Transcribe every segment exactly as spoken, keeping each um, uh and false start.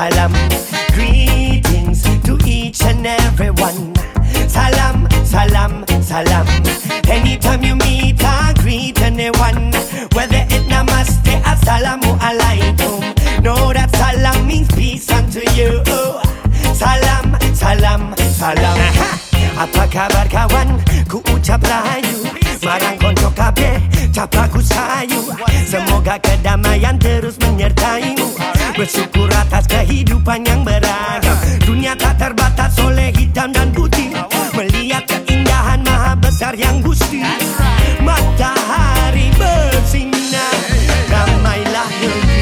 salam. Greetings to each and everyone. Salam, salam, salam. Anytime you meet or greet anyone, whether it namaste, assalamu alaikum, know that salam means peace unto you. Salam, salam, salam. Apa kabar kawan? Ku ucap rayu marang konco kabeh, capaku sayu. Semoga kedamaian terus menyertaimu. Bersyukur atas kehidupan yang beragam. Dunia tak terbatas oleh hitam dan putih. Melihat keindahan maha besar yang gusti. Matahari bersinar, damailah negeri.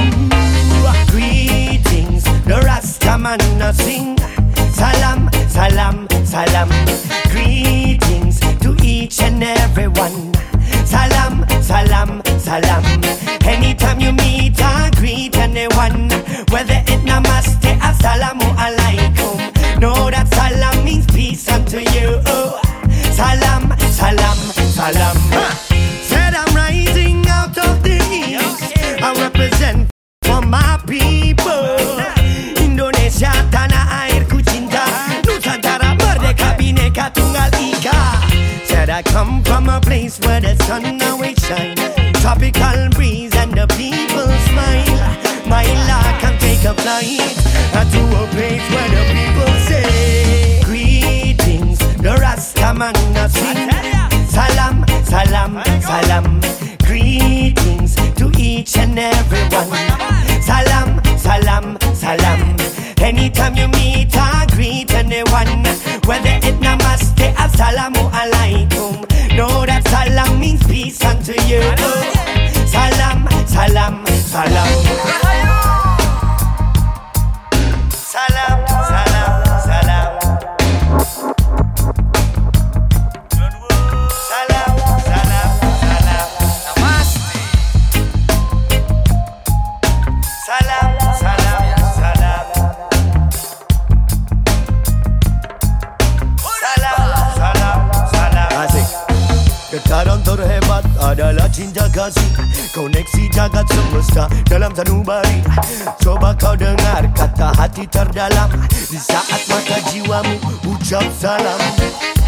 Greetings, the Rastamana sing. Salam, salam, salam. Greetings to each and everyone. Salam, salam, salam. Anytime you meet or greet anyone, whether it namaste, assalamu alaikum, know that salam means peace unto you. Salam, salam, salam. Said I'm rising out of the east. I represent for my people. Indonesia tanah airku cinta, Nusantara merdeka bineka tunggal ika. Said I come from a place where the sun always shine, tropical breeze and the people smile. My luck can take a flight to a place where the people say greetings, the Rastamana sing. Salam, salam, salam. Greetings to each and everyone. Salam, salam, salam. Anytime you meet or greet anyone, whether it namaste, assalamu alaikum, know that salam means peace unto you. Salam, salam, salam. Salam, salam, salam. Salam, salam, salam. Namaste. Salam, salam, salam. Salam, salam, salam. Asik. Getaran terhebat adalah cinta kasih, koneksi jagat semesta dalam sanubari. Coba kau dengar kata hati terdalam di saat mata jiwamu ucap salam.